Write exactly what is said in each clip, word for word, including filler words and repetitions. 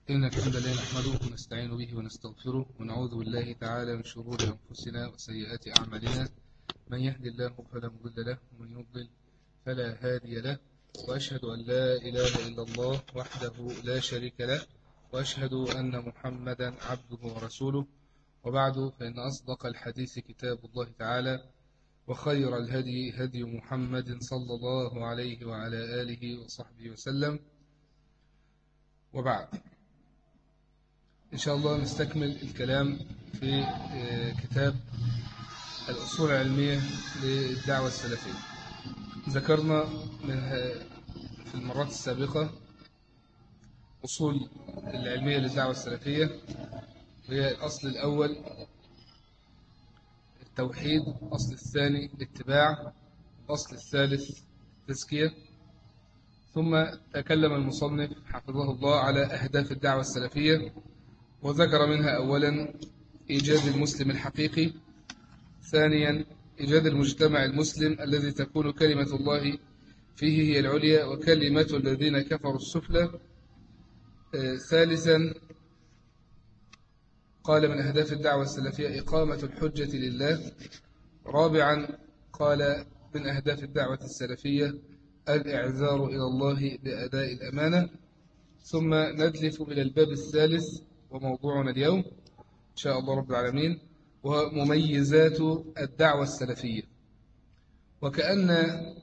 إن الحمد لله نحمده ونستعين به ونستغفره ونعوذ بالله تعالى من شرور أنفسنا وسيئات أعمالنا. من يهد الله فلا مضل له ومن يضلل فلا هادي له، وأشهد أن لا إله إلا الله وحده لا شريك له، وأشهد أن محمدا عبده ورسوله. وبعد، فإن أصدق الحديث كتاب الله تعالى، وخير الهدي هدي محمد صلى الله عليه وعلى آله وصحبه وسلم. وبعد، إن شاء الله نستكمل الكلام في كتاب الأصول العلمية للدعوة السلفية. ذكرنا من في المرات السابقة أصول العلمية للدعوة السلفية، وهي الأصل الأول التوحيد، الأصل الثاني الاتباع، الأصل الثالث التزكية. ثم تكلم المصنف حفظه الله على أهداف الدعوة السلفية، وذكر منها أولا إيجاد المسلم الحقيقي، ثانيا إيجاد المجتمع المسلم الذي تكون كلمة الله فيه هي العليا وكلمة الذين كفروا السفلى، ثالثا قال من أهداف الدعوة السلفية إقامة الحجة لله، رابعا قال من أهداف الدعوة السلفية الإعذار إلى الله بأداء الأمانة. ثم ندلف إلى الباب الثالث وموضوعنا اليوم إن شاء الله رب العالمين، وهو مميزات الدعوة السلفية. وكأن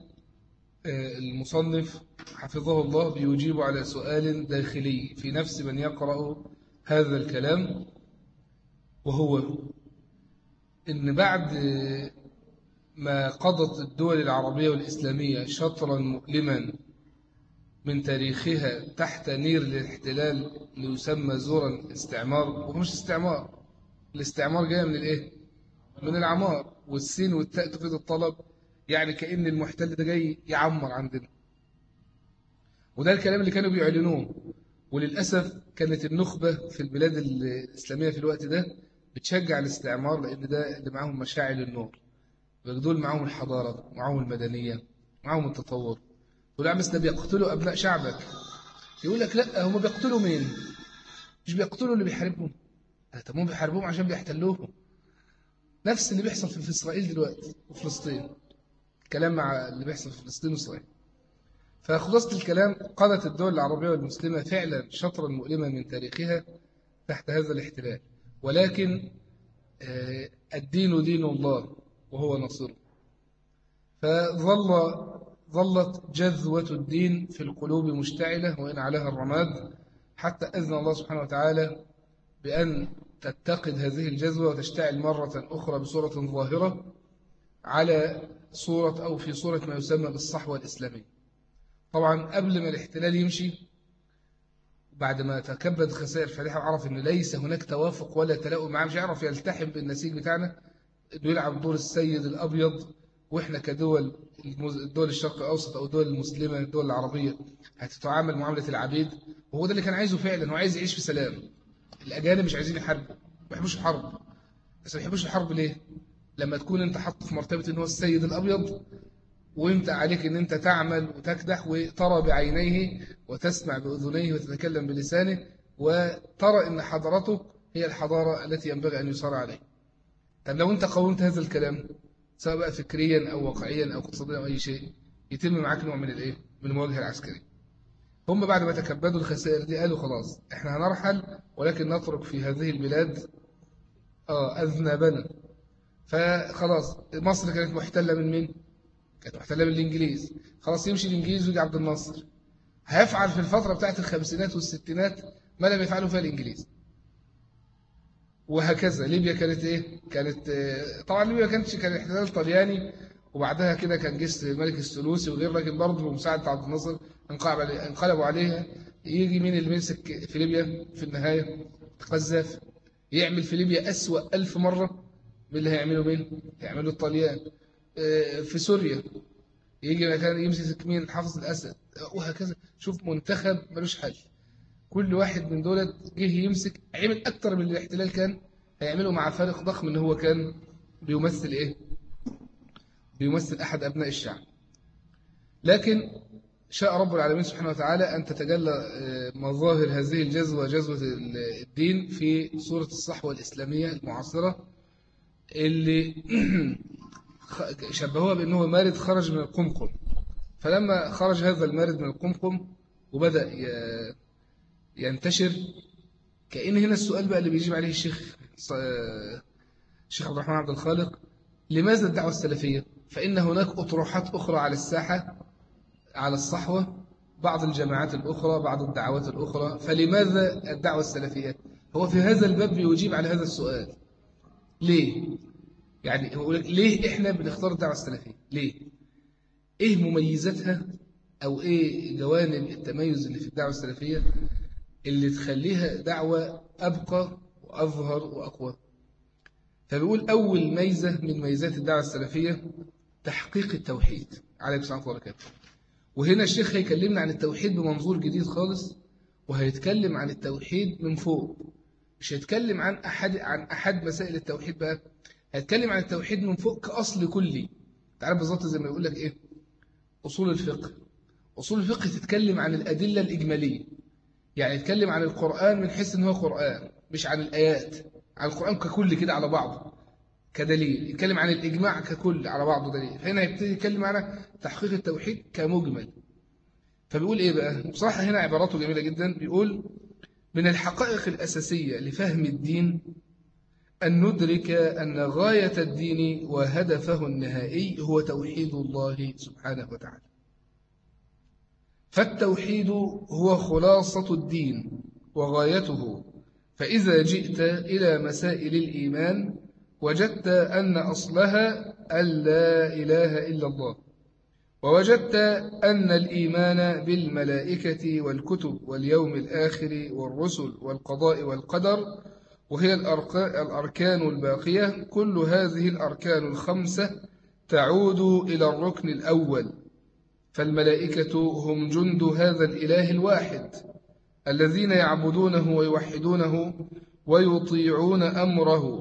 المصنف حفظه الله بيجيب على سؤال داخلي في نفس من يقرأ هذا الكلام، وهو إن بعد ما قضت الدول العربية والإسلامية شطرا مؤلما من تاريخها تحت نير الاحتلال ليسمى زورا استعمار، وهو مش استعمار، الاستعمار جاي من الايه؟ من العمار، والسين والتاء تفيد الطلب، يعني كأن المحتل ده جاي يعمر عندنا. وده الكلام اللي كانوا بيعلنوه. وللأسف كانت النخبة في البلاد الإسلامية في الوقت ده بتشجع الاستعمار، لأن ده اللي معاهم مشاعل النور، دول معاهم الحضارة، معاهم المدنية، معاهم التطور. يقول عم ده بيقتلوا أبناء شعبك. يقول لك لا، هم بيقتلوا مين؟ مش بيقتلوا اللي بيحاربهم. طب هم بيحاربوهم عشان بيحتلوهم. نفس اللي بيحصل في إسرائيل دلوقتي وفلسطين، الكلام مع اللي بيحصل في فلسطين وإسرائيل. فخلاصة الكلام، قضت الدول العربية والمسلمة فعلا شطرا مؤلما من تاريخها تحت هذا الاحتلال، ولكن الدين دين الله وهو نصره. فظل ظلت جذوة الدين في القلوب مشتعلة وإن عليها الرماد، حتى أذن الله سبحانه وتعالى بأن تتقد هذه الجذوة وتشتعل مرة أخرى بصورة ظاهرة على صورة أو في صورة ما يسمى بالصحوة الإسلامية. طبعا قبل ما الاحتلال يمشي، بعد ما تكبد خسائر فادحة وعرف أن ليس هناك توافق ولا تلاؤم معاه، مش يعرف يلتحم بالنسيج بتاعنا، أنه يلعب دور السيد الأبيض، وإحنا كدول الدول الشرق الأوسط أو الدول المسلمة الدول العربية هتتعامل معاملة العبيد. وهو ده اللي كان عايزه فعلا، هو عايز يعيش في سلام. الأجانب مش عايزين يحاربوا، ما يحبوش الحرب. بس ما يحبوش الحرب ليه؟ لما تكون أنت حط في مرتبة أنه هو السيد الأبيض، وأنت عليك أن أنت تعمل وتكدح وترى بعينيه وتسمع بأذنيه وتتكلم بلسانه، وترى أن حضارته هي الحضارة التي ينبغي أن يصار عليها. طب لو أنت قاومت هذا الكلام سواء بقى فكريا أو واقعيا أو اقتصاديا أو أي شيء، يتم معاك نوع من الإيه؟ من المواجهة العسكرية. هم بعد ما تكبدوا الخسائر دي قالوا خلاص إحنا هنرحل، ولكن نترك في هذه البلاد آه أذنابنا. فخلاص مصر كانت محتلة من مين؟ كانت محتلة من الإنجليز. خلاص يمشي الإنجليز ويجي عبد الناصر، هيفعل في الفترة بتاعت الخمسينات والستينات ما لم يفعله فيها الإنجليز. وهكذا ليبيا كانت إيه؟ كانت طبعا ليبيا كانت كان احتلال طلياني، وبعدها كده كان جيش الملك السلوسي وغير، لكن برضه بمساعدة عبد الناصر انقلبوا عليها. يجي مين اللي بيمسك في ليبيا في النهاية؟ قذافي. يعمل في ليبيا أسوأ ألف مرة من اللي هيعمله مين؟ هيعمله الطليان. في سوريا يجي مكان يمسك مين؟ حافظ الأسد. وهكذا. شوف منتخب ملوش حل. كل واحد من دولة جه يمسك عمل أكتر من الاحتلال كان هيعمله، مع فارق ضخم إن هو كان بيمثل إيه؟ بيمثل أحد أبناء الشعب. لكن شاء رب العالمين سبحانه وتعالى أن تتجلى مظاهر هذه الجذوة جذوة الدين في سورة الصحوة الإسلامية المعاصرة اللي شبهوها بأنه مارد خرج من القمقم. فلما خرج هذا المارد من القمقم وبدأ ينتشر، كأن هنا السؤال بقى اللي بيجيب عليه الشيخ الشيخ عبد الرحمن عبد الخالق: لماذا الدعوة السلفية؟ فإن هناك أطروحات أخرى على الساحة على الصحوة، بعض الجماعات الأخرى، بعض الدعوات الأخرى، فلماذا الدعوة السلفية؟ هو في هذا الباب بيجيب على هذا السؤال. ليه؟ يعني هو ليه إحنا بنختار الدعوة السلفية؟ ليه؟ إيه مميزاتها أو إيه جوانب التميز اللي في الدعوة السلفية اللي تخليها دعوة أبقى وأظهر وأقوى؟ فبيقول أول ميزة من ميزات الدعوة السلفية تحقيق التوحيد عليه الصلاة والسلام. وهنا الشيخ هيكلمنا عن التوحيد بمنظور جديد خالص، وهيتكلم عن التوحيد من فوق. مش هيتكلم عن أحد عن أحد مسائل التوحيد بقى، هيتكلم عن التوحيد من فوق كأصل كلي. تعرف بالظبط زي ما يقول لك إيه؟ أصول الفقه. أصول الفقه تتكلم عن الأدلة الإجمالية، يعني يتكلم عن القرآن من حيث إنه قرآن، مش عن الآيات، عن القرآن ككل كده على بعضه كدليل. يتكلم عن الإجماع ككل على بعضه دليل. فهنا يبتدي يتكلم عن تحقيق التوحيد كمجمل. فبيقول إيه بقى؟ بصراحة هنا عباراته جميلة جدا. بيقول: من الحقائق الأساسية لفهم الدين أن ندرك أن غاية الدين وهدفه النهائي هو توحيد الله سبحانه وتعالى. فالتوحيد هو خلاصة الدين وغايته. فإذا جئت إلى مسائل الإيمان وجدت أن أصلها أن لا إله إلا الله، ووجدت أن الإيمان بالملائكة والكتب واليوم الآخر والرسل والقضاء والقدر وهي الأركان الباقية، كل هذه الأركان الخمسة تعود إلى الركن الأول. فالملائكة هم جند هذا الإله الواحد الذين يعبدونه ويوحدونه ويطيعون أمره،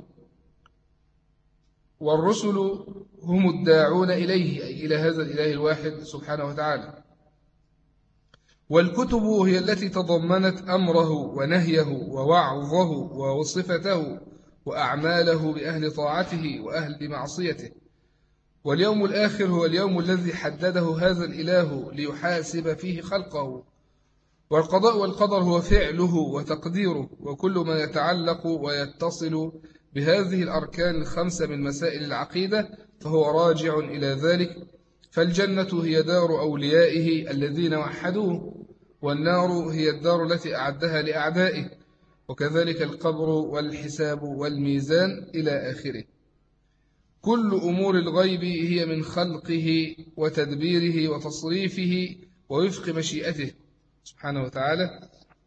والرسل هم الداعون إليه أي إلى هذا الإله الواحد سبحانه وتعالى، والكتب هي التي تضمنت أمره ونهيه ووعظه ووصفته وأعماله بأهل طاعته وأهل معصيته، واليوم الآخر هو اليوم الذي حدده هذا الإله ليحاسب فيه خلقه، والقضاء والقدر هو فعله وتقديره، وكل ما يتعلق ويتصل بهذه الأركان الخمسة من مسائل العقيدة فهو راجع إلى ذلك. فالجنة هي دار أوليائه الذين وحدوه، والنار هي الدار التي أعدها لأعدائه، وكذلك القبر والحساب والميزان إلى آخره. كل أمور الغيب هي من خلقه وتدبيره وتصريفه ووفق مشيئته سبحانه وتعالى.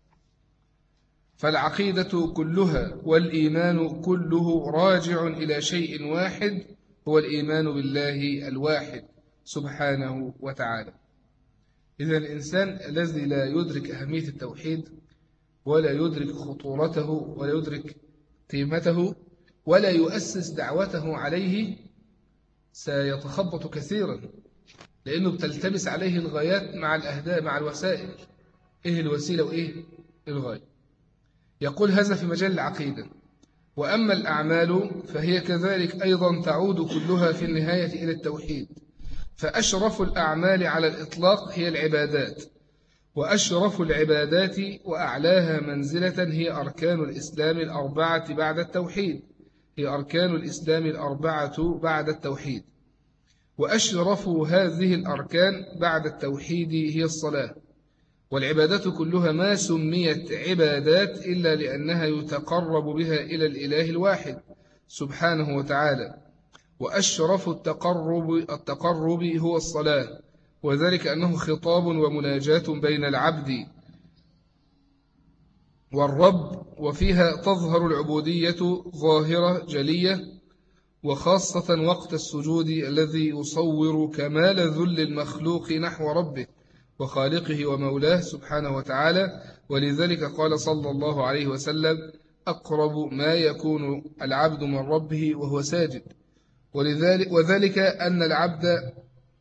فالعقيدة كلها والإيمان كله راجع إلى شيء واحد هو الإيمان بالله الواحد سبحانه وتعالى. إذا الإنسان الذي لا يدرك أهمية التوحيد ولا يدرك خطورته ولا يدرك قيمته ولا يؤسس دعوته عليه سيتخبط كثيرا، لأنه بتلتبس عليه الغايات مع الأهداف مع الوسائل. إيه الوسيلة وإيه الغاية؟ يقول هذا في مجال العقيدة. وأما الأعمال فهي كذلك أيضا تعود كلها في النهاية إلى التوحيد. فأشرف الأعمال على الإطلاق هي العبادات، وأشرف العبادات وأعلاها منزلة هي أركان الإسلام الأربعة بعد التوحيد هي أركان الإسلام الأربعة بعد التوحيد وأشرف هذه الأركان بعد التوحيد هي الصلاة. والعبادات كلها ما سميت عبادات إلا لأنها يتقرب بها إلى الإله الواحد سبحانه وتعالى. وأشرف التقرب التقرب هو الصلاة، وذلك أنه خطاب ومناجاة بين العبد والرب، وفيها تظهر العبودية ظاهرة جلية، وخاصة وقت السجود الذي يصور كمال ذل المخلوق نحو ربه وخالقه ومولاه سبحانه وتعالى. ولذلك قال صلى الله عليه وسلم: أقرب ما يكون العبد من ربه وهو ساجد. ولذلك وذلك أن العبد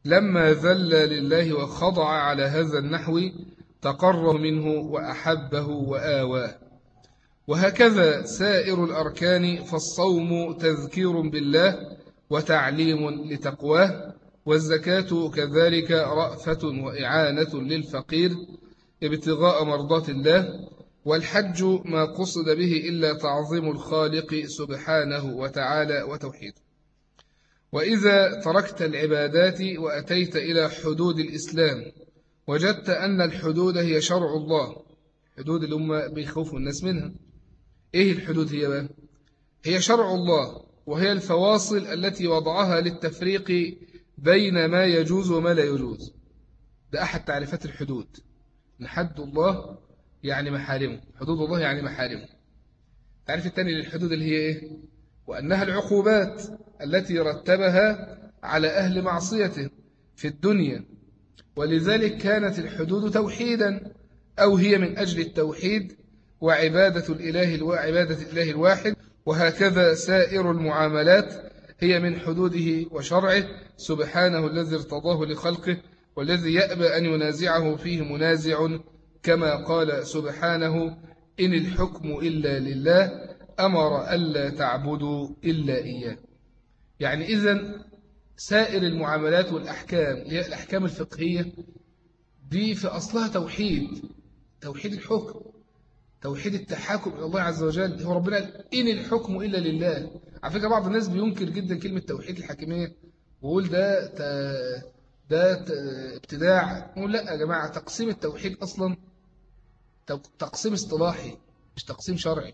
لما ذل لله وخضع على هذا النحو تقرب منه وأحبه وآواه. وهكذا سائر الأركان، فالصوم تذكير بالله وتعليم لتقواه، والزكاة كذلك رأفة وإعانة للفقير ابتغاء مرضات الله، والحج ما قصد به إلا تعظيم الخالق سبحانه وتعالى وتوحيده. وإذا تركت العبادات وأتيت إلى حدود الإسلام وجدت أن الحدود هي شرع الله، حدود اللي هم بيخوفوا الناس منها. إيه الحدود هي بقى؟ هي شرع الله، وهي الفواصل التي وضعها للتفريق بين ما يجوز وما لا يجوز. ده أحد تعريفات الحدود، إن حد الله يعني محارمه، حدود الله يعني محارمه. التعريف الثاني للحدود اللي هي إيه؟ وأنها العقوبات التي رتبها على أهل معصيته في الدنيا، ولذلك كانت الحدود توحيدا، أو هي من أجل التوحيد وعبادة الإله وعبادة الإله الواحد. وهكذا سائر المعاملات هي من حدوده وشرعه سبحانه الذي ارتضاه لخلقه، والذي يأبى أن ينازعه فيه منازع، كما قال سبحانه: إن الحكم إلا لله أمر ألا تعبدوا إلا إياه. يعني إذن سائر المعاملات والأحكام، هي الأحكام الفقهية دي في أصلها توحيد، توحيد الحكم، توحيد التحاكم إلى الله عز وجل. هو ربنا قال: إن الحكم إلا لله. على فكرة بعض الناس بينكر جدا كلمة توحيد الحاكمية ويقول ده ت... ده ت... ابتداع. نقول لا يا جماعة، تقسيم التوحيد أصلا تقسيم اصطلاحي مش تقسيم شرعي.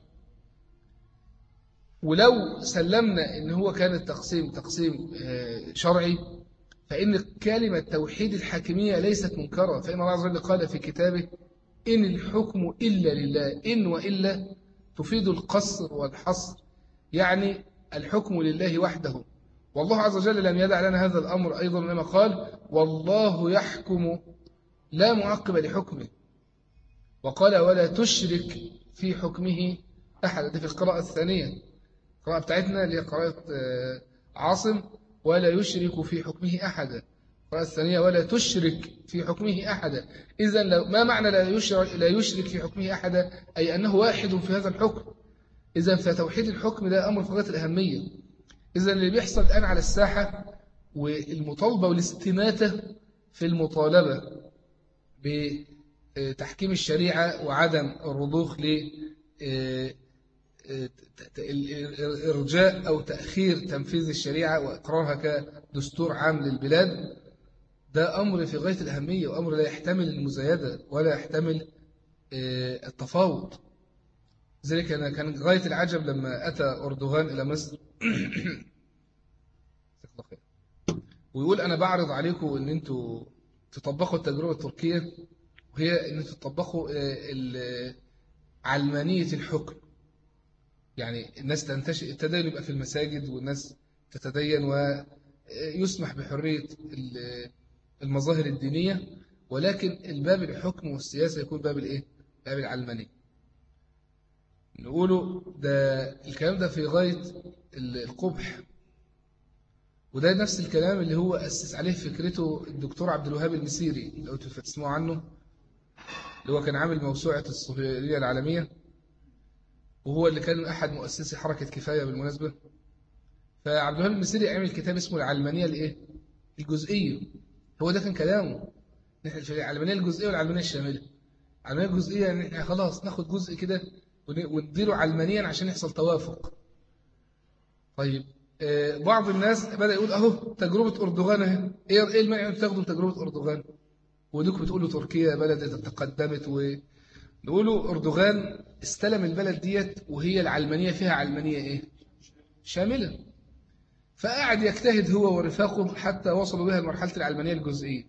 ولو سلمنا إن هو كان التقسيم تقسيم شرعي، فإن كلمة توحيد الحاكمية ليست منكرة، فإن الله عز وجل قال في كتابه: إن الحكم إلا لله. إن وإلا تفيد القصر والحصر، يعني الحكم لله وحده. والله عز وجل لم يدع لنا هذا الأمر أيضا، لما قال: والله يحكم لا معقب لحكمه. وقال: ولا تشرك في حكمه أحد. دي في القراءة الثانية، القراءة بتاعتنا اللي هي قراءة عاصم: ولا يشرك في حكمه أحدا. القراءة الثانية: ولا تشرك في حكمه أحدا. إذن ما معنى لا يشرك, لا يشرك في حكمه أحدا؟ أي أنه واحد في هذا الحكم. إذن فتوحيد الحكم ده أمر في غاية الأهمية. إذن اللي بيحصل الآن على الساحة والمطالبة والاستماتة في المطالبة بتحكيم الشريعة وعدم الرضوخ ل إرجاء أو تأخير تنفيذ الشريعة وإقرارها كدستور عام للبلاد، ده أمر في غاية الأهمية، وأمر لا يحتمل المزايدة ولا يحتمل التفاوض. ذلك أنا كان غاية العجب لما أتى أردوغان إلى مصر ويقول: أنا بعرض عليكم أن أنتوا تطبقوا التجربة التركية، وهي أن أنتوا تطبقوا علمانية الحكم. يعني الناس تنتشئ، التدين يبقى في المساجد والناس تتدين ويسمح بحرية المظاهر الدينية، ولكن الباب الحكم والسياسة يكون باب الإيه؟ باب العلمانية. نقوله ده الكلام ده في غاية القبح، وده نفس الكلام اللي هو أسس عليه فكرته الدكتور عبد الوهاب المسيري، لو تسمعوا عنه، اللي هو كان عامل موسوعة الصهيونية العالمية، وهو اللي كان أحد مؤسسي حركة كفاية بالمناسبة. فعبد الوهاب المسيري عمل كتاب اسمه العلمانية الإيه؟ الجزئية. هو ده كان كلامه، العلمانية الجزئية والعلمانية الشاملة. العلمانية الجزئية يعني إحنا خلاص ناخد جزء كده ونديله علمانيا عشان يحصل توافق. طيب بعض الناس بدأ يقول: أهو تجربة أردوغان أهي، إيه المانع أن تاخدوا تجربة أردوغان؟ وديكم بتقولوا تركيا بلد تقدمت، ونقولوا أردوغان استلم البلد ديت وهي العلمانية فيها علمانية إيه؟ شاملة. فقعد يجتهد هو ورفاقه حتى وصلوا بها لمرحلة العلمانية الجزئية.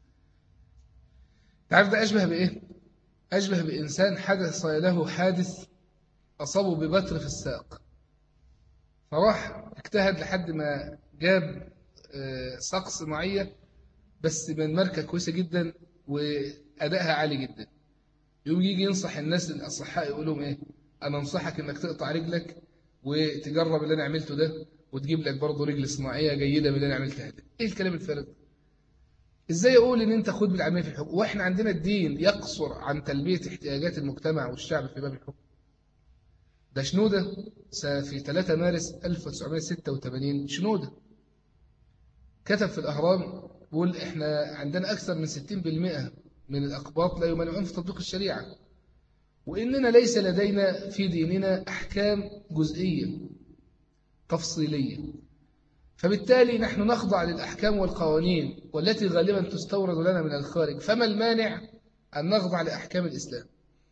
تعرف ده أشبه بإيه؟ أشبه بإنسان حدث له حادث أصابه ببتر في الساق، فراح اجتهد لحد ما جاب ساق صناعية بس من ماركة كويسة جدا وأدائها عالي جدا. يوم يجي ينصح الناس الأصحاء يقول لهم إيه؟ أنا أنصحك إنك تقطع رجلك وتجرب اللي أنا عملته ده، وتجيب لك برضه رجل صناعية جيدة من اللي أنا عملتها ده. إيه الكلام الفارغ؟ إزاي أقول إن أنت خد بالعامية في الحكم وإحنا عندنا الدين يقصر عن تلبية احتياجات المجتمع والشعب في باب الحكم؟ ده شنودة في ثلاثة مارس ألف وتسعمائة وستة وثمانين شنودة كتب في الأهرام بيقول إحنا عندنا أكثر من ستين بالمئة من الأقباط لا يمانعون في تطبيق الشريعة، وإننا ليس لدينا في ديننا أحكام جزئية تفصيلية، فبالتالي نحن نخضع للأحكام والقوانين والتي غالبا تستورد لنا من الخارج، فما المانع أن نخضع لأحكام الإسلام؟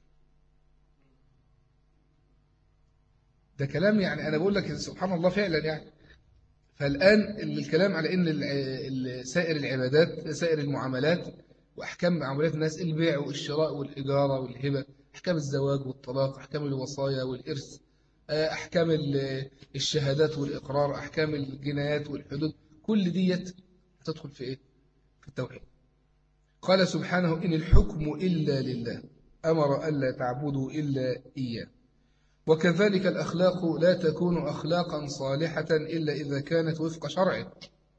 ده كلام يعني أنا بقول لك سبحان الله فعلا يعني. فالآن الكلام على أن سائر العبادات سائر المعاملات وأحكام معاملات الناس، البيع والشراء والإجارة والهبة، أحكام الزواج والطلاق، أحكام الوصايا والإرث، أحكام الشهادات والإقرار، أحكام الجنايات والحدود، كل ديت تدخل في إيه؟ في التوحيد. قال سبحانه إن الحكم إلا لله أمر ألا تعبدوا إلا إياه. وكذلك الأخلاق لا تكون أخلاقا صالحة إلا إذا كانت وفق شرعه،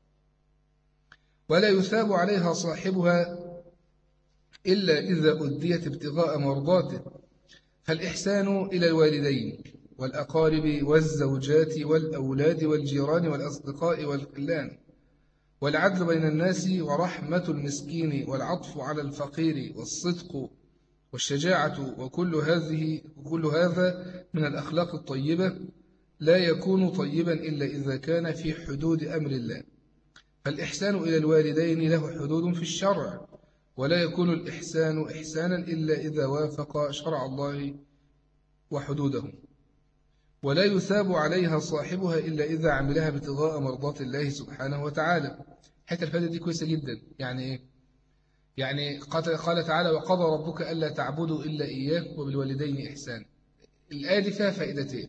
ولا يثاب عليها صاحبها إلا إذا أديت ابتغاء مرضاته، فالإحسان إلى الوالدين والأقارب والزوجات والأولاد والجيران والأصدقاء والخلان، والعدل بين الناس ورحمة المسكين والعطف على الفقير والصدق والشجاعة، وكل هذه وكل هذا من الأخلاق الطيبة لا يكون طيبا إلا إذا كان في حدود أمر الله. فالإحسان إلى الوالدين له حدود في الشرع، ولا يكون الإحسان إحسانا إلا إذا وافق شرع الله وحدوده، ولا يثاب عليها صاحبها إلا إذا عملها ابتغاء مرضات الله سبحانه وتعالى. حتى الفائدة دي كويسة جدا. يعني إيه؟ يعني قال تعالى وقضى ربك ألا تعبدوا إلا إياه وبالوالدين إحسانا. الآية دي فيها فائدتين.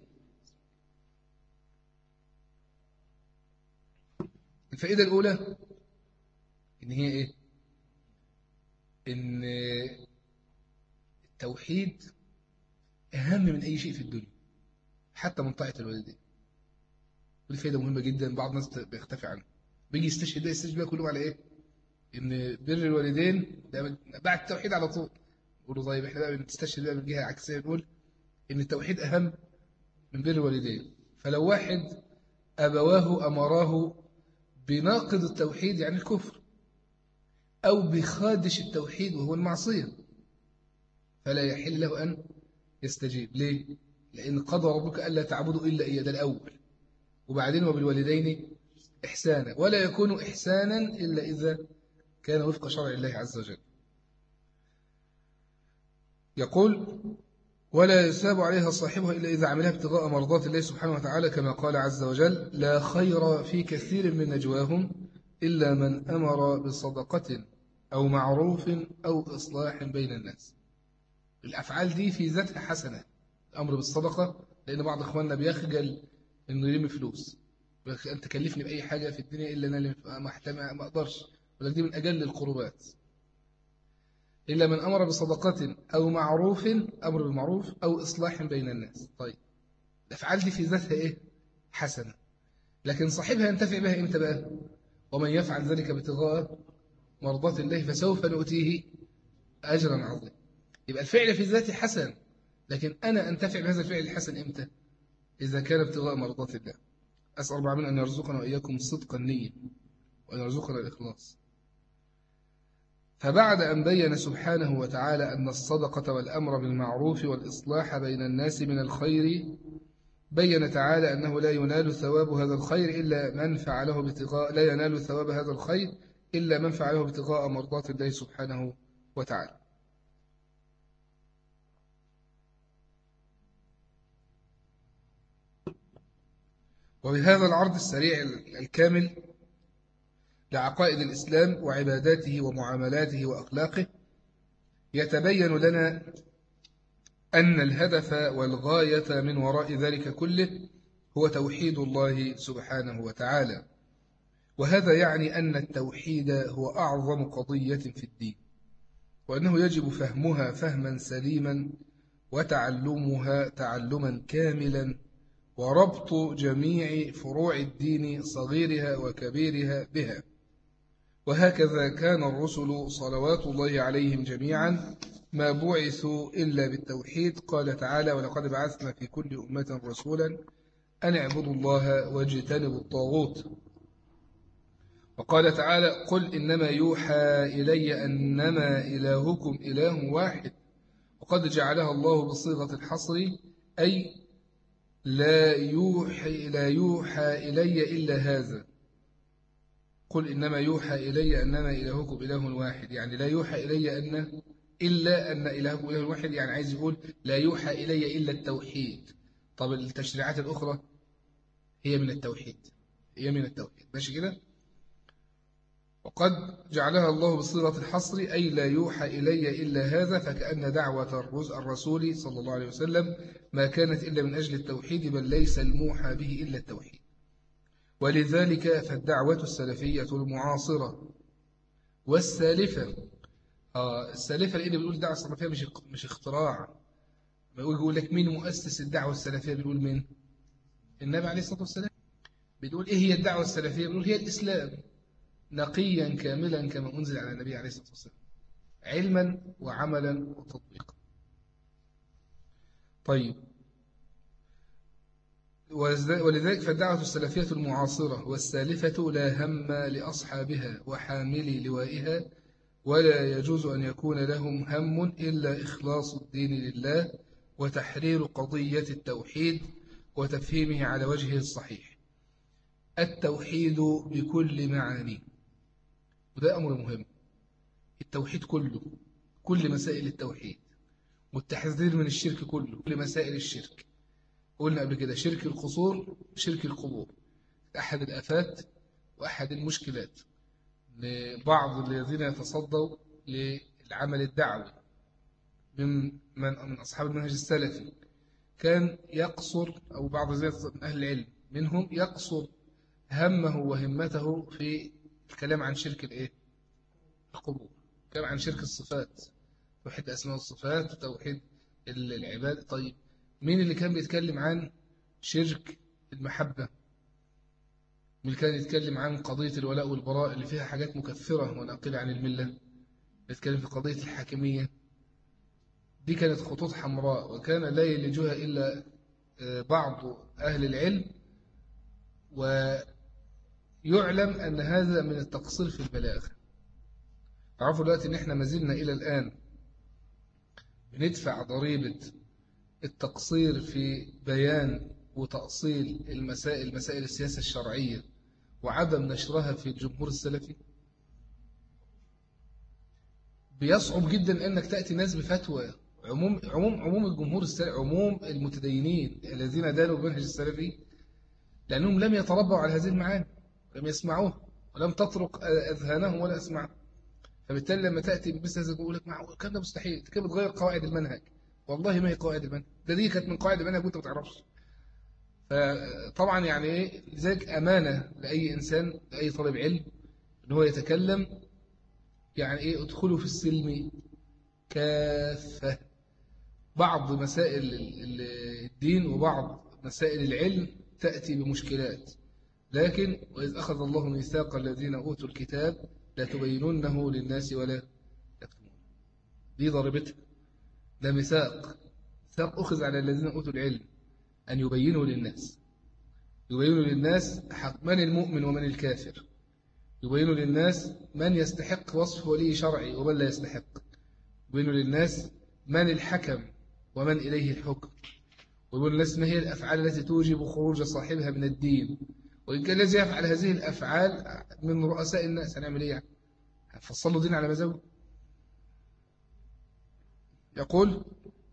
الفائدة الأولى إن هي إيه؟ إن التوحيد أهم من أي شيء في الدنيا، حتى من طاعة الوالدين. ودي فائدة مهمة جدا، بعض الناس بيختفي عنها، بيجي يستشهد ده يستشهد بقى كلهم على إيه؟ إن بر الوالدين ده بعد التوحيد على طول. يقولوا طيب إحنا بقى بنستشهد بقى بالجهة عكسية، نقول إن التوحيد أهم من بر الوالدين. فلو واحد أبواه أمراه بناقض التوحيد يعني الكفر، أو بخادش التوحيد وهو المعصية، فلا يحل له أن يستجيب. ليه؟ لأن قضى ربك ألا تعبدوا إلا إياه، ده الأول، وبعدين وبالوالدين إحسانا، ولا يكون إحسانا إلا إذا كان وفق شرع الله عز وجل. يقول ولا يثاب عليها صاحبها إلا إذا عملها ابتغاء مرضات الله سبحانه وتعالى، كما قال عز وجل لا خير في كثير من نجواهم إلا من أمر بصدقة أو معروف أو إصلاح بين الناس. الأفعال دي في ذاتها حسنة، الأمر بالصدقة، لأن بعض إخواننا بيخجل إنه يلم فلوس، أنت كلفني بأي حاجة في الدنيا إلا أنا ما أقدرش، ولكن دي من أجل القربات. إلا من أمر بصدقة أو معروف، أمر بالمعروف أو إصلاح بين الناس. طيب الأفعال دي في ذاتها إيه؟ حسنة، لكن صاحبها ينتفع بها إمتى بقى؟ ومن يفعل ذلك ابتغاء مرضات الله فسوف نؤتيه أجرا عظيما. يبقى الفعل في ذاته حسن، لكن أنا أنتفع بهذا الفعل الحسن إمتى؟ إذا كان ابتغاء مرضات الله. أسأل رب العالمين أن يرزقنا وإياكم صدق النية وأن يرزقنا الإخلاص. فبعد أن بين سبحانه وتعالى أن الصدقة والأمر بالمعروف والإصلاح بين الناس من الخير، بين تعالى أنه لا ينال ثواب هذا الخير إلا من فعله ابتغاء لا ينال ثواب هذا الخير إلا من فعله ابتغاء مرضات الله سبحانه وتعالى. وبهذا العرض السريع الكامل لعقائد الإسلام وعباداته ومعاملاته وأخلاقه، يتبين لنا أن الهدف والغاية من وراء ذلك كله هو توحيد الله سبحانه وتعالى. وهذا يعني أن التوحيد هو أعظم قضية في الدين، وأنه يجب فهمها فهما سليما وتعلمها تعلما كاملا، وربط جميع فروع الدين صغيرها وكبيرها بها، وهكذا كان الرسل صلوات الله عليهم جميعا ما بعثوا إلا بالتوحيد. قال تعالى: ولقد بعثنا في كل أمة رسولا أن اعبدوا الله واجتنبوا الطاغوت. وقال تعالى: قل إنما يوحى إلي أنما إلهكم إله واحد. وقد جعلها الله بصيغة الحصر، أي لا يوحي, لا يوحى إلي إلا هذا. قل إنما يوحى إلي أنما إلهكم إله واحد، يعني لا يوحى إلي أن إلا أن إلهكم إله واحد، يعني عايز يقول لا يوحى إلي إلا التوحيد. طب التشريعات الأخرى هي من التوحيد، هي من التوحيد، ماشي كده. وقد جعلها الله بصيغة الحصر، أي لا يوحى إلي إلا هذا، فكأن دعوة الرسول صلى الله عليه وسلم ما كانت إلا من أجل التوحيد، بل ليس الموحى به إلا التوحيد. ولذلك فالدعوة السلفية المعاصرة والسالفة، آه السالفة لأن بنقول الدعوة السلفية مش مش اختراع. ما يقول لك مين مؤسس الدعوة السلفية، بنقول مين؟ النبي عليه الصلاة والسلام. بنقول إيه هي الدعوة السلفية؟ بنقول هي الإسلام نقيا كاملا كما أنزل على النبي عليه الصلاة والسلام، علما وعملا وتطبيقا. طيب، ولذلك فالدعوة السلفية المعاصرة والسالفة لا هم لأصحابها وحاملي لوائها، ولا يجوز أن يكون لهم هم إلا إخلاص الدين لله وتحرير قضية التوحيد وتفهيمه على وجهه الصحيح، التوحيد بكل معانيه. وده أمر مهم، التوحيد كله، كل مسائل التوحيد، والتحذير من الشرك كله، كل مسائل الشرك. قلنا قبل كده شرك القصور، شرك القبور، أحد الآفات وأحد المشكلات لبعض الذين يتصدوا للعمل الدعوي من من أصحاب المنهج السلفي. كان يقصر، أو بعض من أهل العلم منهم يقصر همه وهمته في الكلام عن شرك الإيه؟ القبور، الكلام عن شرك الصفات، توحيد أسماء الصفات وتوحيد العباد. طيب، مين اللي كان بيتكلم عن شرك المحبة؟ مين اللي كان يتكلم عن قضية الولاء والبراء اللي فيها حاجات مكفرة وناقلة عن الملة؟ بيتكلم في قضية الحاكمية، دي كانت خطوط حمراء وكان لا يلجها إلا بعض أهل العلم، ويعلم أن هذا من التقصير في البلاغة. تعرفوا دلوقتي إن إحنا ما زلنا إلى الآن بندفع ضريبة التقصير في بيان وتأصيل المسائل، مسائل السياسة الشرعية، وعدم نشرها في الجمهور السلفي. بيصعب جدا أنك تأتي ناس بفتوى عموم عموم عموم الجمهور السلفي، عموم المتدينين الذين دانوا بالمنهج السلفي، لأنهم لم يتربوا على هذه المعاني، لم يسمعوها ولم تطرق أذهانهم ولا أسمعهم. فبالتالي لما تأتي بمثل هذا يقول لك معقول الكلام ده مستحيل، كيف بتغير قواعد المنهج؟ والله ما هي قواعد المنهج، ده دي كانت من قواعد المنهج وانت ما تعرفش. فطبعا يعني ايه، لذلك امانه لاي انسان، لاي طالب علم، ان هو يتكلم يعني ايه، ادخلوا في السلم كافه. بعض مسائل الدين وبعض مسائل العلم تأتي بمشكلات، لكن وإذ أخذ الله ميثاق الذين أوتوا الكتاب لا تبينونه للناس ولا تكتمون، دي ضربتها، ده ميثاق، ميثاق أخذ على الذين أوتوا العلم أن يبينوا للناس، يبينوا للناس من المؤمن ومن الكافر، يبينوا للناس من يستحق وصف ولي شرعي ومن لا يستحق، يبينوا للناس من الحكم ومن إليه الحكم، ويقول للناس ما هي الأفعال التي توجب خروج صاحبها من الدين، وإن كان الذي يفعل هذه الأفعال من رؤساء الناس هنعمل إيه يعني؟ هنفصل له دين على مزاجه؟ يقول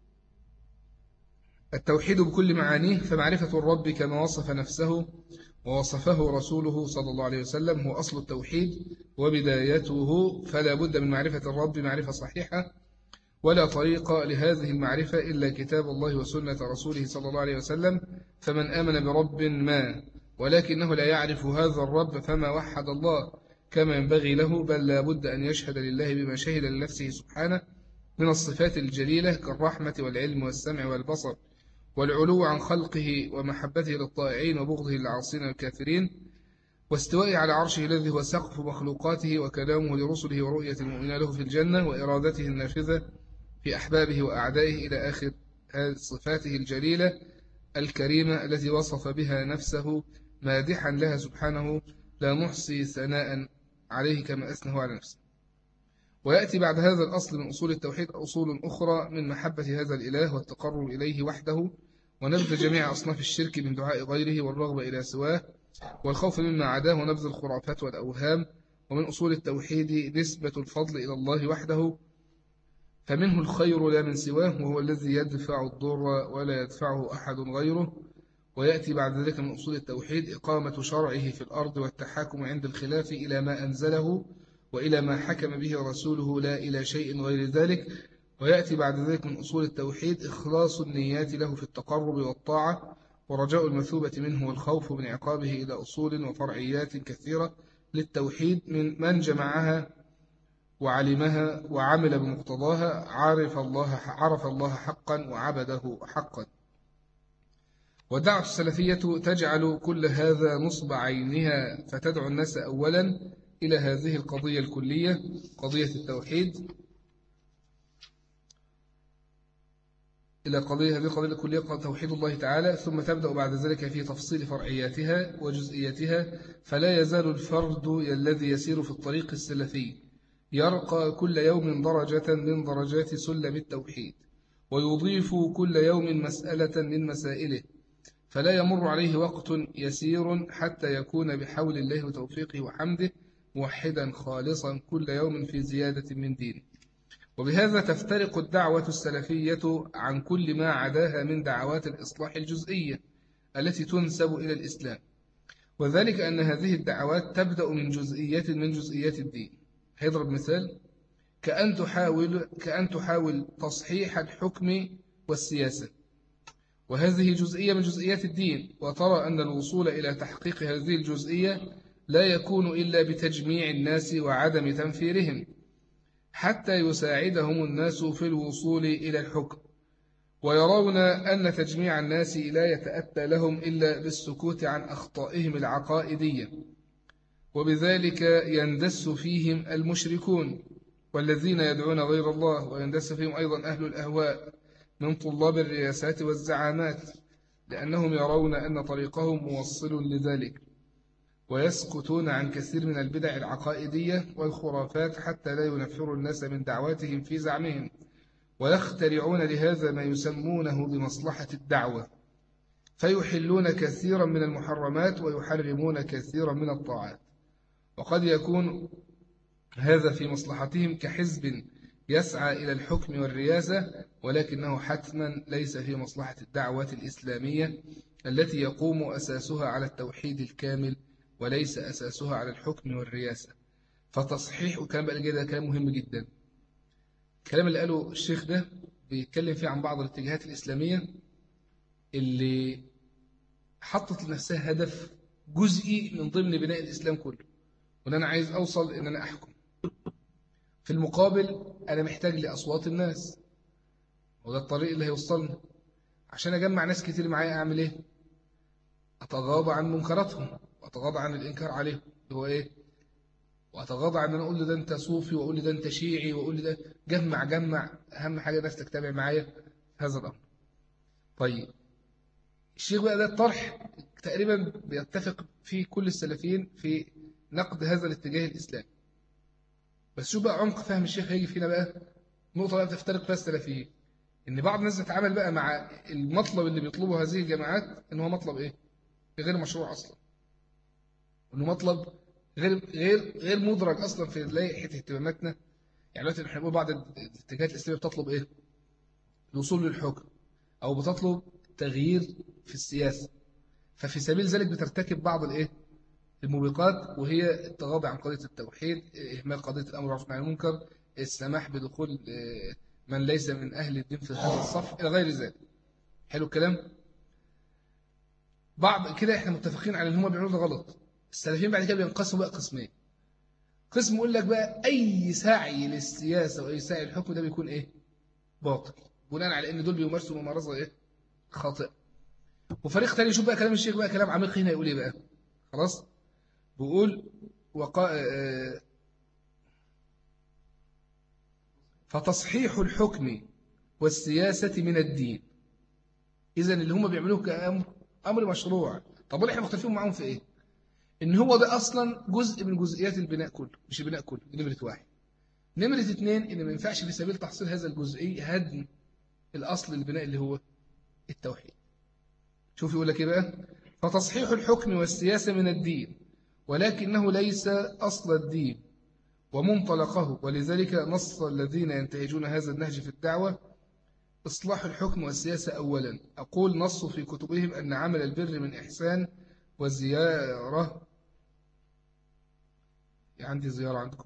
التوحيد بكل معانيه، فمعرفة الرب كما وصف نفسه ووصفه رسوله صلى الله عليه وسلم هو أصل التوحيد وبدايته، فلا بد من معرفة الرب معرفة صحيحة، ولا طريق لهذه المعرفة إلا كتاب الله وسنة رسوله صلى الله عليه وسلم. فمن آمن برب ما ولكنه لا يعرف هذا الرب فما وحد الله كما ينبغي له، بل لا بد أن يشهد لله بما شهد لنفسه سبحانه من الصفات الجليلة كالرحمة والعلم والسمع والبصر والعلو عن خلقه ومحبته للطائعين وبغضه للعاصين والكافرين، واستوائه على عرشه الذي هو سقف مخلوقاته وكلامه لرسله ورؤية المؤمنين له في الجنة وإرادته النافذة في أحبابه وأعدائه إلى آخر صفاته الجليلة الكريمة التي وصف بها نفسه مادحا لها سبحانه لا نحصي ثناء عليه كما أثنه على نفسه. ويأتي بعد هذا الأصل من أصول التوحيد أصول أخرى من محبة هذا الإله والتقرب إليه وحده ونبذ جميع أصناف الشرك من دعاء غيره والرغبة إلى سواه والخوف مما عداه ونبذ الخرافات والأوهام. ومن أصول التوحيد نسبة الفضل إلى الله وحده فمنه الخير لا من سواه وهو الذي يدفع الضر ولا يدفعه أحد غيره. ويأتي بعد ذلك من أصول التوحيد إقامة شرعه في الأرض والتحاكم عند الخلاف إلى ما أنزله وإلى ما حكم به رسوله لا إلى شيء غير ذلك. ويأتي بعد ذلك من أصول التوحيد إخلاص النيات له في التقرب والطاعة ورجاء المثوبة منه والخوف من عقابه إلى أصول وفرعيات كثيرة للتوحيد من من جمعها وعلمها وعمل بمقتضاها عرف الله عرف الله حقا وعبده حقا. والدعوة السلفية تجعل كل هذا نصب عينها فتدعو الناس أولا إلى هذه القضية الكلية قضية التوحيد إلى قضية هذه القضية الكلية توحيد الله تعالى ثم تبدأ بعد ذلك في تفصيل فرعياتها وجزئياتها. فلا يزال الفرد الذي يسير في الطريق السلفي يرقى كل يوم درجة من درجات سلم التوحيد ويضيف كل يوم مسألة من مسائله فلا يمر عليه وقت يسير حتى يكون بحول الله وتوفيقه وحمده موحدا خالصا كل يوم في زيادة من دينه. وبهذا تفترق الدعوة السلفية عن كل ما عداها من دعوات الإصلاح الجزئية التي تنسب إلى الإسلام، وذلك أن هذه الدعوات تبدأ من جزئيات من جزئيات الدين. هيضرب مثال كأن تحاول, كأن تحاول تصحيح الحكم والسياسة، وهذه جزئية من جزئيات الدين، وترى أن الوصول إلى تحقيق هذه الجزئية لا يكون إلا بتجميع الناس وعدم تنفيرهم حتى يساعدهم الناس في الوصول إلى الحكم، ويرون أن تجميع الناس لا يتأتى لهم إلا بالسكوت عن أخطائهم العقائدية، وبذلك يندس فيهم المشركون والذين يدعون غير الله، ويندس فيهم أيضا أهل الأهواء من طلاب الرياسات والزعامات لأنهم يرون أن طريقهم موصل لذلك، ويسكتون عن كثير من البدع العقائدية والخرافات حتى لا ينفروا الناس من دعواتهم في زعمهم، ويخترعون لهذا ما يسمونه بمصلحة الدعوة، فيحلون كثيرا من المحرمات ويحرمون كثيرا من الطاعات. وقد يكون هذا في مصلحتهم كحزب يسعى إلى الحكم والرياسة، ولكنه حتما ليس في مصلحة الدعوة الإسلامية التي يقوم أساسها على التوحيد الكامل وليس أساسها على الحكم والرياسة. فتصحيح وكلام بقى جدا كلام مهم جدا. الكلام اللي قاله الشيخ ده بيتكلم فيه عن بعض الاتجاهات الإسلامية اللي حطت لنفسها هدف جزئي من ضمن بناء الإسلام كله، وأن أنا عايز أوصل إن أنا أحكم. في المقابل أنا محتاج لأصوات الناس، وده الطريق اللي هيوصلنا. عشان أجمع ناس كتير معايا أعمل إيه؟ أتغاضى عن منكراتهم وأتغاضى عن الإنكار عليهم اللي هو إيه؟ وأتغاضى عن أن أقول له ده أنت صوفي وأقول له ده أنت شيعي وأقول له ده جمع جمع أهم حاجة الناس تجتمع معايا في هذا الأمر. طيب الشيخ بقى ده الطرح تقريبا بيتفق فيه كل السلفيين في نقد هذا الاتجاه الإسلامي. بس شو بقى عمق فهم الشيخ هيجي فينا بقى نقطة بقى تفترق فيها السلفيين، إن بعض الناس تتعامل بقى مع المطلب اللي بيطلبه هذه الجماعات إن هو مطلب إيه؟ غير مشروع أصلا، إنه مطلب غير غير غير مدرج أصلا في لائحة اهتماماتنا. يعني دلوقتي احنا بنقول بعض الاتجاهات الإسلامية بتطلب إيه؟ الوصول للحكم، أو بتطلب تغيير في السياسة، ففي سبيل ذلك بترتكب بعض الإيه؟ الموبقات، وهي التغاضي عن قضية التوحيد، إهمال قضية الأمر بالمعروف والنهي عن المنكر، السماح بدخول من ليس من أهل الدين في هذا الصف إلى غير ذلك. حلو الكلام؟ بعض كده إحنا متفقين على إن هم بيعملوا ده غلط. السلفيين بعد كده بينقسموا بقى قسمين. قسم يقول لك بقى أي سعي للسياسة وأي سعي للحكم ده بيكون إيه؟ باطل، بناء على إن دول بيمارسوا ممارسة إيه؟ خاطئة. وفريق تاني يشوف بقى كلام الشيخ بقى كلام عميق هنا يقول إيه بقى؟ خلاص؟ بيقول وقا... فتصحيح الحكم والسياسة من الدين. إذن اللي هم بيعملوه كأمر أمر مشروع. طب احنا مختلفين معاهم في إيه؟ إن هو ده أصلا جزء من جزئيات البناء كله، مش البناء كله. نمرة واحد. نمرة اثنين، إن ما ينفعش في سبيل تحصيل هذا الجزئي هدم الأصل البناء اللي هو التوحيد. شوف يقول لك إيه بقى؟ فتصحيح الحكم والسياسة من الدين، ولكنه ليس أصل الدين ومنطلقه، ولذلك نص الذين ينتهجون هذا النهج في الدعوة إصلاح الحكم والسياسة أولا. أقول نصوا في كتبهم أن عمل البر من إحسان وزيارة، عندي زيارة عندكم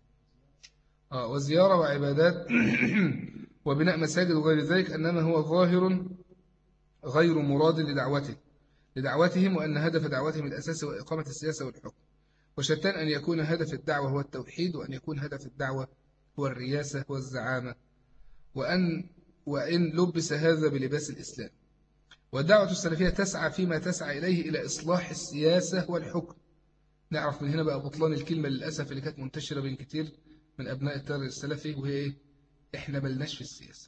آه وزيارة وعبادات وبناء مساجد وغير ذلك، أنما هو ظاهر غير مراد لدعوته لدعوتهم، وأن هدف دعوتهم الأساسي هو إقامة السياسة والحكم. وشتان أن يكون هدف الدعوة هو التوحيد، وأن يكون هدف الدعوة هو الرياسة والزعامة، وأن وإن لبس هذا بلباس الإسلام. والدعوة السلفية تسعى فيما تسعى إليه إلى إصلاح السياسة والحكم. نعرف من هنا بقى بطلان الكلمة للأسف اللي كانت منتشرة بين كتير من أبناء التيار السلفي، وهي إيه؟ إحنا ملناش في السياسة.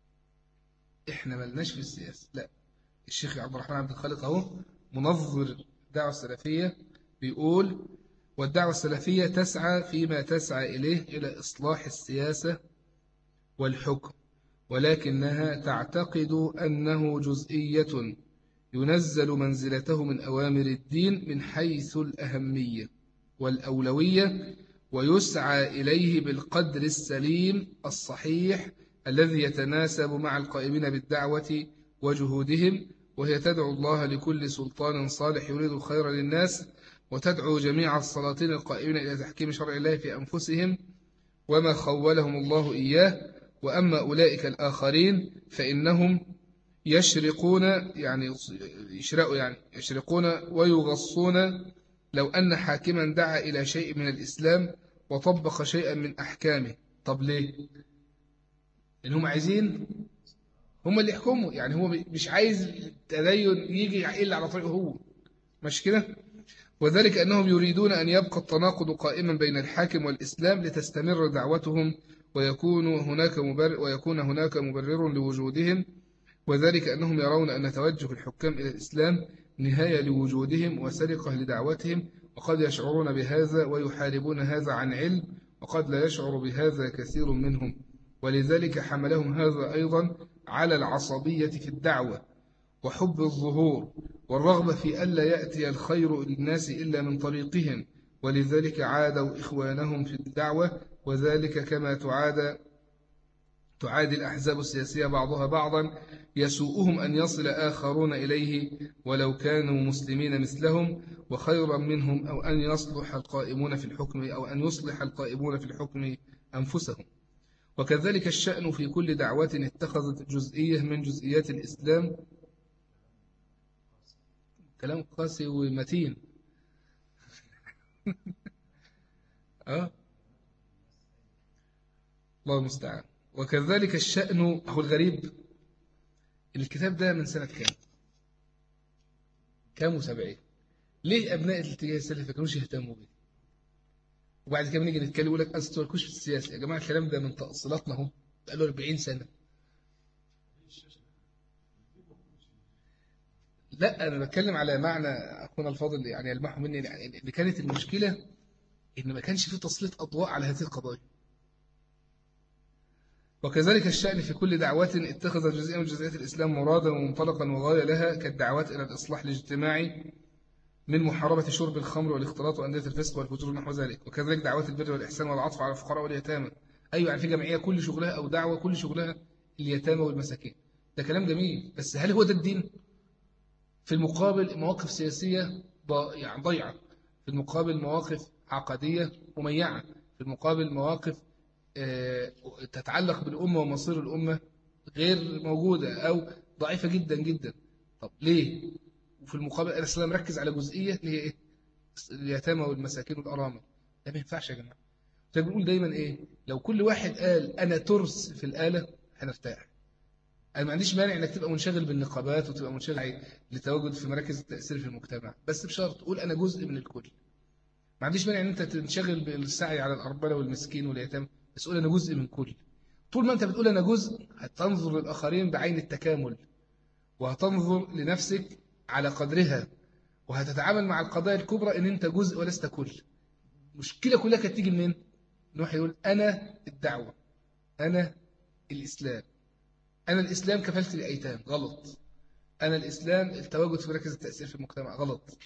إحنا ملناش في السياسة. لا، الشيخ عبد الرحمن عبد الخالق أهو منظر الدعوة السلفية بيقول: والدعوة السلفية تسعى فيما تسعى إليه إلى إصلاح السياسة والحكم، ولكنها تعتقد أنه جزئية ينزل منزلته من أوامر الدين من حيث الأهمية والأولوية، ويسعى إليه بالقدر السليم الصحيح الذي يتناسب مع القائمين بالدعوة وجهودهم. وهي تدعو الله لكل سلطان صالح يريد الخير للناس، وتدعو جميع السلاطين القائمين إلى تحكيم شرع الله في أنفسهم وما خولهم الله إياه. وأما أولئك الآخرين فإنهم يشرقون يعني يشرقوا يعني يشرقون ويغصون لو أن حاكما دعا إلى شيء من الإسلام وطبق شيئا من أحكامه. طب ليه؟ لأنهم عايزين هم اللي يحكموا، يعني هو مش عايز التدين يجي إلا على طريقه هو، مش كده؟ وذلك أنهم يريدون أن يبقى التناقض قائما بين الحاكم والإسلام لتستمر دعوتهم ويكون هناك مبرر ويكون هناك مبرر لوجودهم. وذلك أنهم يرون أن توجه الحكام إلى الإسلام نهاية لوجودهم وسرقة لدعوتهم، وقد يشعرون بهذا ويحاربون هذا عن علم، وقد لا يشعر بهذا كثير منهم. ولذلك حملهم هذا أيضا على العصبية في الدعوة وحب الظهور والرغبة في ألا يأتي الخير للناس إلا من طريقهم. ولذلك عادوا إخوانهم في الدعوة، وذلك كما تعاد تعادي الأحزاب السياسية بعضها بعضا، يسوءهم أن يصل آخرون إليه ولو كانوا مسلمين مثلهم وخيرا منهم، أو أن يصلح القائمون في الحكم أو أن يصلح القائمون في الحكم أنفسهم. وكذلك الشأن في كل دعوة اتخذت جزئية من جزئيات الإسلام. كلام قاسي ومتين. أه؟ الله المستعان. وكذلك الشأن هو الغريب. الكتاب ده من سنة كام؟ كام وسبعين؟ ليه أبناء الاتجاه السلفي ما كانوش يهتموا بيه؟ وبعد كده نيجي نتكلم يقول لك أصل مالكوش في السياسة. يا جماعة الكلام ده من تأصيلاتنا اهو، بقى له أربعين سنة. لا، أنا بتكلم على معنى أخونا الفاضل يعني يلمحه مني، يعني اللي كانت المشكلة إن ما كانش فيه تسليط أضواء على هذه القضايا. وكذلك الشأن في كل دعوة اتخذت جزئية من جزئيات الإسلام مرادا ومنطلقا وغاية لها، كالدعوات إلى الإصلاح الاجتماعي من محاربة شرب الخمر والاختلاط وأندية الفسق والفجور نحو ذلك. وكذلك دعوات البر والإحسان والعطف على الفقراء واليتامى. أيوة، يعني في جمعية كل شغلها أو دعوة كل شغلها اليتامى والمساكين. ده كلام جميل، بس هل هو ده الدين؟ في المقابل مواقف سياسية يعني ضيعة، في المقابل مواقف عقدية مميعة، في المقابل مواقف تتعلق بالأمة ومصير الأمة غير موجودة أو ضعيفة جدا جدا. طب ليه؟ وفي المقابل الإسلام ركز على جزئية اللي هي إيه؟ اليتامى والمساكين والأرامل. ده ما ينفعش يا جماعة. فبنقول دايما إيه؟ لو كل واحد قال أنا ترس في الآلة هنرتاح. أنا ما عنديش مانع إنك تبقى منشغل بالنقابات وتبقى منشغل للتواجد في مراكز التأثير في المجتمع، بس بشرط قول أنا جزء من الكل. ما عنديش مانع ان انت تنشغل بالسعي على الارمله والمسكين واليتامى، بس قول انا جزء من كل. طول ما انت بتقول انا جزء هتنظر للاخرين بعين التكامل، وهتنظر لنفسك على قدرها، وهتتعامل مع القضايا الكبرى ان انت جزء ولست كل. المشكله كلها كانت تيجي منين؟ ان واحد يقول انا الدعوه، انا الاسلام، انا الاسلام كفلت الايتام. غلط. انا الاسلام التواجد في مركز التاثير في المجتمع. غلط.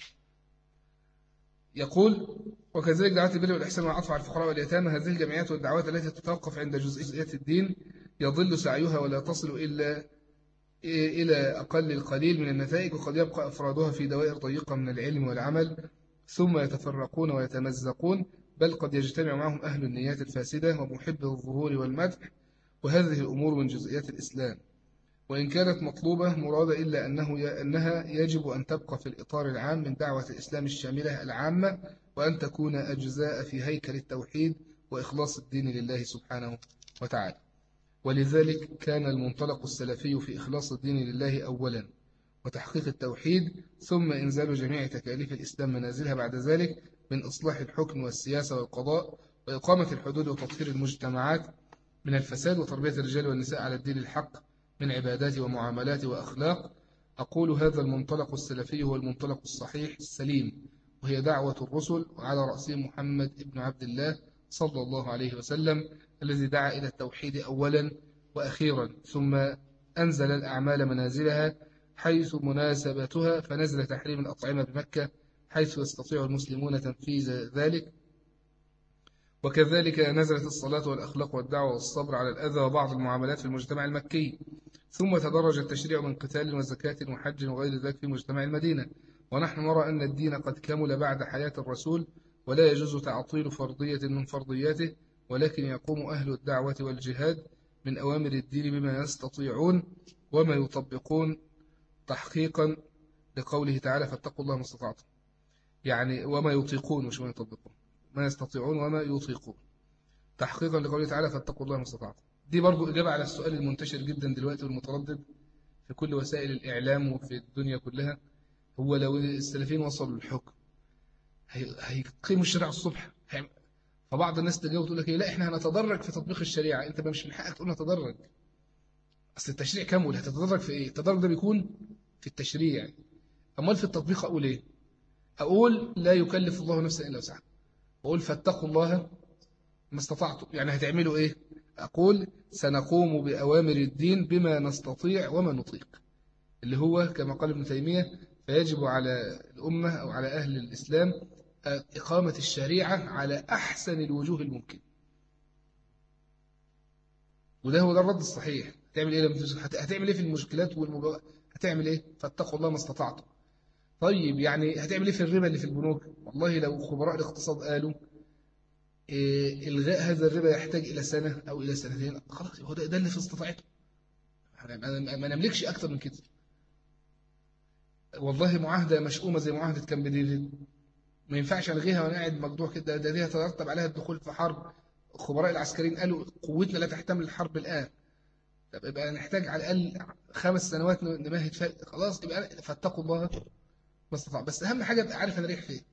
يقول وكذلك دعوات البر والإحسان والعطف على الفقراء واليتامى، هذه الجمعيات والدعوات التي تتوقف عند جزئيات الدين يضل سعيها ولا تصل إلا إلى أقل القليل من النتائج، وقد يبقى أفرادها في دوائر ضيقة من العلم والعمل ثم يتفرقون ويتمزقون، بل قد يجتمع معهم أهل النيات الفاسدة ومحب الظهور والمدح، وهذه الأمور من جزئيات الإسلام، وإن كانت مطلوبة مرادة إلا أنه أنها يجب أن تبقى في الإطار العام من دعوة الإسلام الشاملة العامة، وأن تكون أجزاء في هيكل التوحيد وإخلاص الدين لله سبحانه وتعالى. ولذلك كان المنطلق السلفي في إخلاص الدين لله أولا وتحقيق التوحيد، ثم إنزال جميع تكاليف الإسلام منازلها بعد ذلك من إصلاح الحكم والسياسة والقضاء وإقامة الحدود وتطهير المجتمعات من الفساد وتربية الرجال والنساء على الدين الحق من عبادات ومعاملات وأخلاق. أقول هذا المنطلق السلفي هو المنطلق الصحيح السليم، وهي دعوة الرسل وعلى رأسهم محمد بن عبد الله صلى الله عليه وسلم، الذي دعا إلى التوحيد أولا وأخيرا، ثم أنزل الأعمال منازلها حيث مناسبتها، فنزل تحريم الأطعمة بمكة حيث يستطيع المسلمون تنفيذ ذلك، وكذلك نزلت الصلاة والأخلاق والدعوة والصبر على الأذى وبعض المعاملات في المجتمع المكي، ثم تدرج التشريع من قتال وزكاة وحج وغير ذلك في مجتمع المدينة. ونحن نرى أن الدين قد كمل بعد حياة الرسول، ولا يجوز تعطيل فرضية من فرضياته، ولكن يقوم أهل الدعوة والجهاد من أوامر الدين بما يستطيعون وما يطبقون تحقيقا لقوله تعالى فاتقوا الله ما استطعتم، يعني وما يطيقون مش ما يطبقون، ما يستطيعون وما يطيقون تحقيقا لقوله تعالى فاتقوا الله ما استطعتم. دي برضو إجابة على السؤال المنتشر جدا دلوقتي والمتردد في كل وسائل الإعلام وفي الدنيا كلها، هو لو السلفيين وصلوا للحكم هيقيموا الشريعة الصبح؟ فبعض الناس تجاوب تقول لك إيه، لا إحنا هنتدرج في تطبيق الشريعة. أنت مش من حقك تقول نتدرج، أصل التشريع كامل، هتتدرج في إيه؟ التدرج ده بيكون في التشريع، أمال في التطبيق أقول إيه؟ أقول لا يكلف الله نفسا إلا وسعها، أقول فاتقوا الله ما استطعتم، يعني هتعملوا إيه؟ أقول سنقوم بأوامر الدين بما نستطيع وما نطيق، اللي هو كما قال ابن تيمية فيجب على الأمة أو على أهل الإسلام إقامة الشريعة على أحسن الوجوه الممكن. وده هو ده الرد الصحيح. هتعمل إيه؟ هتعمل إيه في المشكلات والمباراه؟ هتعمل إيه؟ فاتقوا الله ما استطعتم. طيب يعني هتعمل إيه في الربا اللي في البنوك؟ والله لو خبراء الاقتصاد قالوا إيه إلغاء هذا الربا يحتاج إلى سنة أو إلى سنتين، خلاص هو ده, ده اللي في استطاعته، ما نملكش أكتر من كده. والله معاهدة مشؤومة زي معاهدة كامب ديفيد ما ينفعش ألغيها وأنا قاعد مجدوع كده، ده دي هترتب عليها الدخول في حرب. خبراء العسكريين قالوا قوتنا لا تحتمل الحرب الآن، طب يبقى نحتاج على الأقل خمس سنوات نمهد فيها، خلاص يبقى فاتقوا الله ما استطاع. بس أهم حاجة أبقى عارف أنا رايح فين.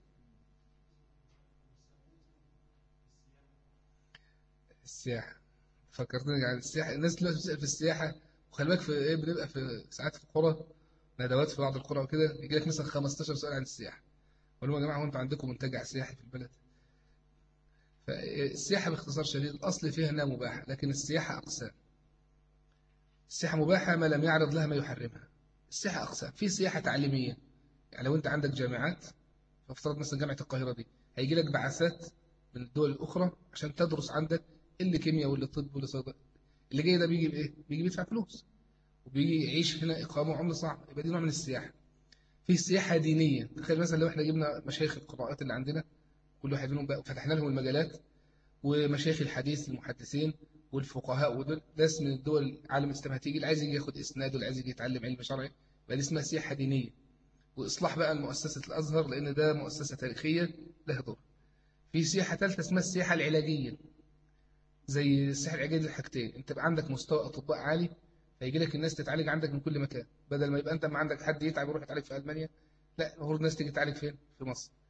السياحة فكرتني يعني السياحة، الناس دلوقتي بتسأل في السياحة، وخلي بالك في إيه، بنبقى في ساعات في القرى ندوات في بعض القرى وكده، يجي لك مثلا خمستاشر سؤال عن السياحة، قالوا يا جماعة وأنتوا عندكم منتجع سياحي في البلد؟ فالسياحة باختصار شديد الأصل فيها أنها مباحة، لكن السياحة أقسام. السياحة مباحة ما لم يعرض لها ما يحرمها. السياحة أقسام، في سياحة تعليمية، يعني لو أنت عندك جامعات، فافترض مثلا جامعة القاهرة دي هيجي لك بعثات من الدول الأخرى عشان تدرس عندك، اللي كيمياء واللي طب واللي صيدلة، اللي جاي ده بيجي بإيه؟ بيجي بيدفع فلوس وبيجي يعيش هنا إقامة وعملة صعبة، يبقى دي نوع من السياحة. في سياحة دينية، تخيل مثلا لو احنا جبنا مشايخ القراءات اللي عندنا كل واحد منهم بقى فتحنا لهم المجالات، ومشايخ الحديث المحدثين والفقهاء ودول ناس من الدول العالم الاسلامي هتيجي، اللي عايز يجي ياخد اسناد واللي عايز يجي يتعلم علم شرعي، بقى دي اسمها سياحة دينية. وإصلاح بقى المؤسسة الأزهر لأن ده مؤسسة تاريخية له دور. في سياحة ثالثة اسمها السياحة العلاجية، زي السياحة العلاجية دي حاجتين، أنت بقى عندك مستوى أطباء عالي فيجي لك الناس تتعالج عندك من كل مكان، بدل ما يبقى أنت ما عندك حد يتعب يروح يتعالج في ألمانيا، لا المفروض الناس تيجي تتعالج فين؟ في مصر.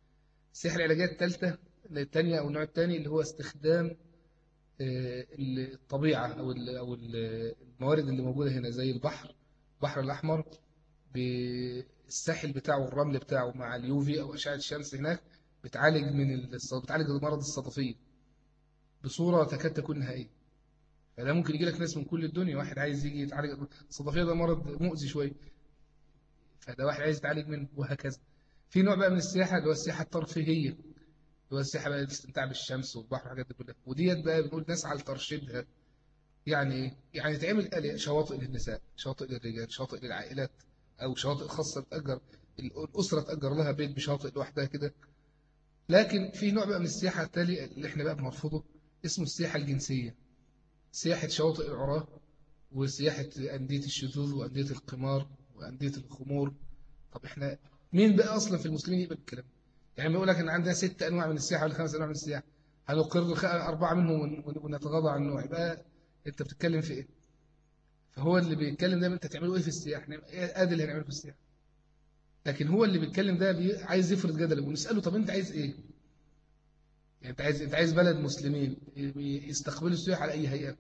السياحة العلاجية الثالثة الثانية أو النوع الثاني اللي هو استخدام آه، الطبيعة أو ال- أو ال- الموارد اللي موجودة هنا زي البحر البحر الأحمر بالساحل بتاعه والرمل بتاعه مع اليوفي أو أشعة الشمس هناك بتعالج من الص- بتعالج مرض الصدفية بصورة تكاد تكون نهائية. فده ممكن يجي لك ناس من كل الدنيا، واحد عايز يجي يتعالج الصدفية، ده مرض مؤذي شوية، فده واحد عايز يتعالج منه وهكذا. في نوع بقى من السياحة اللي هو السياحة الترفيهية، اللي هو السياحة بقى الاستمتاع بالشمس والبحر والحاجات دي كلها، وديت بقى بنقول نسعى لترشيدها. يعني ايه؟ يعني تعمل شواطئ للنساء، شواطئ للرجال، شواطئ للعائلات، او شواطئ خاصة تأجر الأسرة تأجر لها بيت بشاطئ لوحدها كده. لكن في نوع بقى من السياحة التالي اللي احنا بقى بنرفضه، اسمه السياحة الجنسية، سياحة شواطئ العراة وسياحة أندية الشذوذ وأندية القمار وأندية الخمور. طب احنا مين بقى أصلا في المسلمين يقبل الكلام؟ يعني بيقول لك إن عندنا ست أنواع من السياحة ولا خمس أنواع من السياحة، هنقر خ- أربعة منهم ون- ون- ونتغاضى عن نوع، يبقى أنت بتتكلم في إيه؟ فهو اللي بيتكلم ده أنت تعمله إيه في السياحة؟ نعم- إيه آدي اللي هنعمله في السياحة؟ لكن هو اللي بيتكلم ده بي... عايز يفرض جدله، ونسأله طب أنت عايز إيه؟ يعني أنت عايز أنت عايز بلد مسلمين ي- يستقبلوا السياح على أي هيئة؟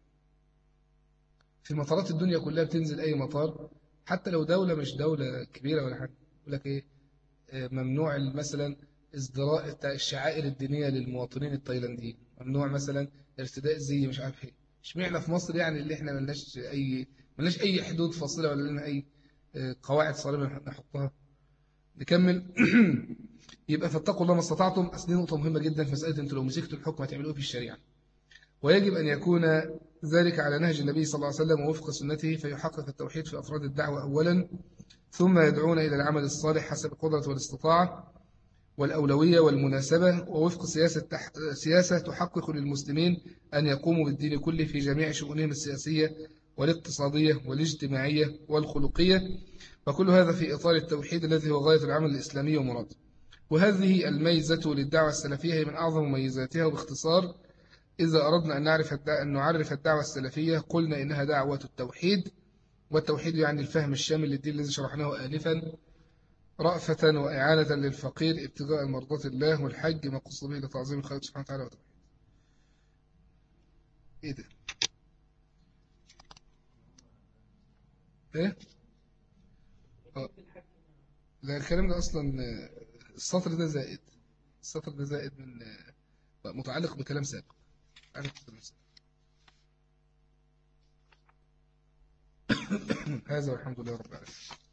في مطارات الدنيا كلها بتنزل أي مطار، حتى لو دولة مش دولة كبيرة ولا حاجة، يقول لك إيه، آه، ممنوع مثلا ازدراء الت- الشعائر الدينية للمواطنين التايلانديين، ممنوع مثلا ارتداء زي مش عارف ايه. اشمعنى في مصر يعني اللي احنا ملناش أي ملناش أي حدود فاصلة ولا لنا أي آه، قواعد صارمة نحطها. نكمل. يبقى فاتقوا الله ما استطعتم. أصل دي نقطة مهمة جدا في مسألة أنتوا لو مسكتوا الحكم هتعملوا إيه في الشريعة، ويجب أن يكون ذلك على نهج النبي صلى الله عليه وسلم ووفق سنته، فيحقق التوحيد في أفراد الدعوة أولا، ثم يدعون إلى العمل الصالح حسب القدرة والاستطاعة والأولوية والمناسبة، ووفق سياسة, تح... سياسة تحقق للمسلمين أن يقوموا بالدين كله في جميع شؤونهم السياسية والاقتصادية والاجتماعية والخلقية، وكل هذا في إطار التوحيد الذي هو غاية العمل الإسلامي ومراده. وهذه الميزة للدعوة السلفية هي من أعظم مميزاتها. وباختصار، إذا أردنا أن نعرف الدع... أن نعرف الدعوة السلفية قلنا إنها دعوة التوحيد، والتوحيد يعني الفهم الشامل للدين الذي شرحناه آنفا، رأفة وإعانة للفقير ابتغاء مرضات الله، والحج ما قصد به لتعظيم الخالق سبحانه وتعالى وتعالى. إيه ده؟ إيه؟ آه. لا الكلام ده أصلا آه، السطر ده زائد، السطر ده زائد من آه، متعلق بكلام سابق. عارف بكلام سابق. هذا والحمد لله رب العالمين.